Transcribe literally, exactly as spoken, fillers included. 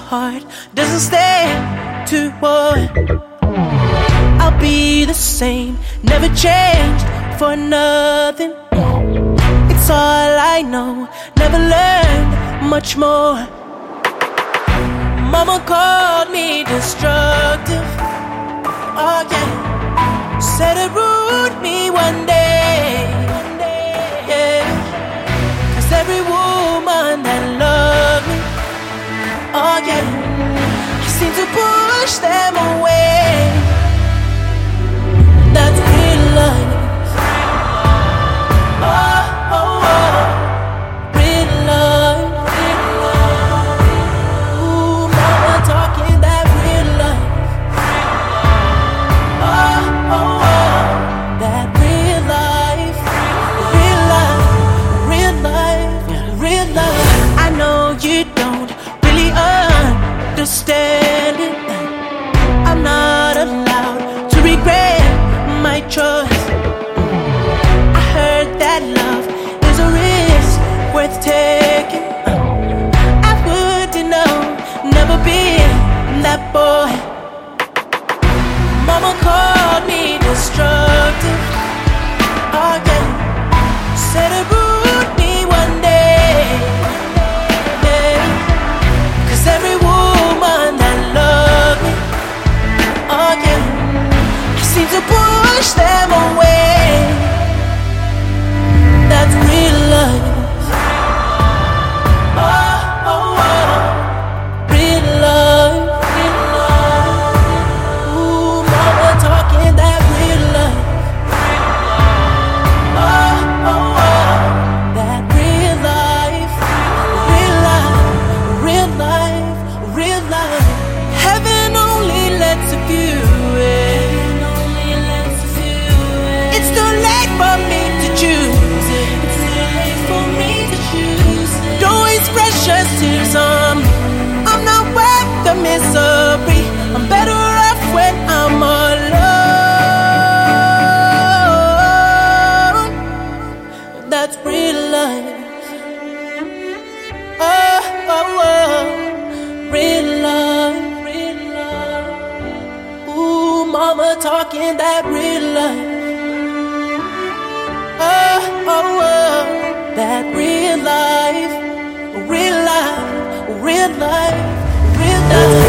heart doesn't stay to war. I'll be the same, never changed for nothing. It's all I know, never learned much more. Mama called me destructive, oh yeah. Said it ruined me one day, yeah. Cause every woman that loved me, oh yeah, I seem to push them away. That's real life. Oh, oh, oh. Real life. Ooh, mama talking that real life. Oh, oh, oh. That real life. Real life. Real life. Real life. I know you don't really understand it. I'm not allowed to regret my choice. I heard that love is a risk worth taking. I wouldn't know, never been that boy. Mama called me destructive, oh yeah. Said it ruined me one day, yeah. Cause every woman that loved me, oh yeah, I seem to push them away. That's real life. Oh, oh, oh. Real life. Real life. Ooh, mama talking that real life. Oh, oh, oh. That real life. Real life. Real life. Real life. Heaven only lets a few in. It's too late for me to choose it. It's too late for me to choose it. Don't waste precious tears on me. I'm not worth the misery. I'm better off when I'm alone. That's real life. Oh, oh, oh. Real life. Real life. Ooh, mama talking that real life. Oh, oh, oh, that real life, real life, real life, real life.